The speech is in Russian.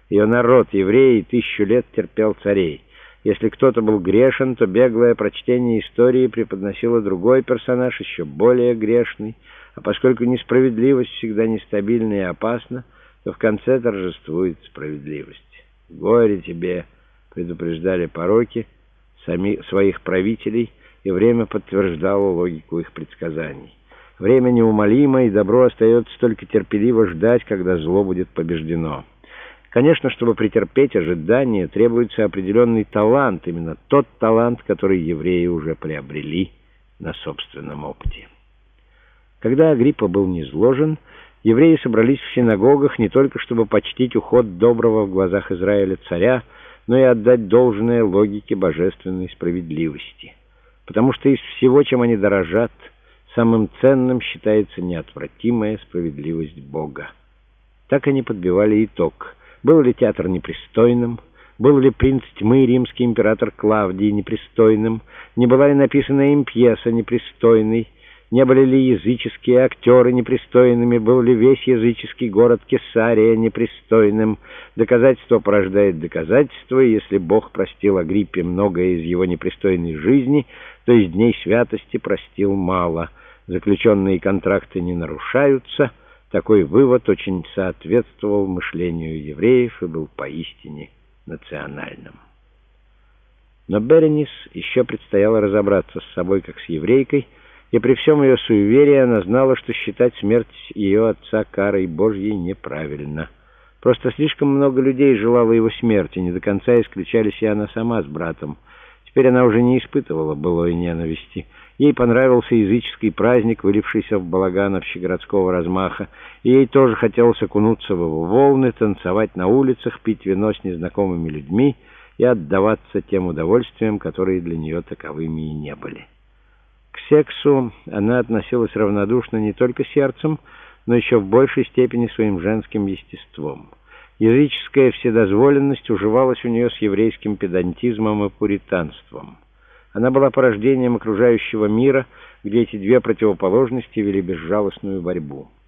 Ее народ, евреи, 1000 лет терпел царей. Если кто-то был грешен, то беглое прочтение истории преподносило другой персонаж, еще более грешный. А поскольку несправедливость всегда нестабильна и опасна, то в конце торжествует справедливость. «Горе тебе!» — предупреждали пороки своих правителей, и время подтверждало логику их предсказаний. Время неумолимо, и добро остается только терпеливо ждать, когда зло будет побеждено. Конечно, чтобы претерпеть ожидание, требуется определенный талант, именно тот талант, который евреи уже приобрели на собственном опыте. Когда Агриппа был низложен, евреи собрались в синагогах не только чтобы почтить уход доброго в глазах Израиля царя, но и отдать должное логике божественной справедливости. Потому что из всего, чем они дорожат, самым ценным считается неотвратимая справедливость Бога. Так они подбивали итог. Был ли театр непристойным? Был ли принц тьмы, римский император Клавдий, непристойным? Не была ли написана им пьеса непристойной? Не были ли языческие актеры непристойными? Был ли весь языческий город Кесария непристойным? Доказательство порождает доказательство, и если Бог простил Агриппе многое из его непристойной жизни, то из дней святости простил мало. Заключенные контракты не нарушаются. Такой вывод очень соответствовал мышлению евреев и был поистине национальным. Но Беренис еще предстояло разобраться с собой как с еврейкой, и при всем ее суеверии она знала, что считать смерть ее отца карой Божьей неправильно. Просто слишком много людей желало его смерти, не до конца исключались и она сама с братом. Теперь она уже не испытывала былой ненависти. Ей понравился языческий праздник, вылившийся в балаган общегородского размаха, и ей тоже хотелось окунуться в его волны, танцевать на улицах, пить вино с незнакомыми людьми и отдаваться тем удовольствиям, которые для нее таковыми и не были. К сексу она относилась равнодушно не только сердцем, но еще в большей степени своим женским естеством. Языческая вседозволенность уживалась у нее с еврейским педантизмом и пуританством. Она была порождением окружающего мира, где эти две противоположности вели безжалостную борьбу.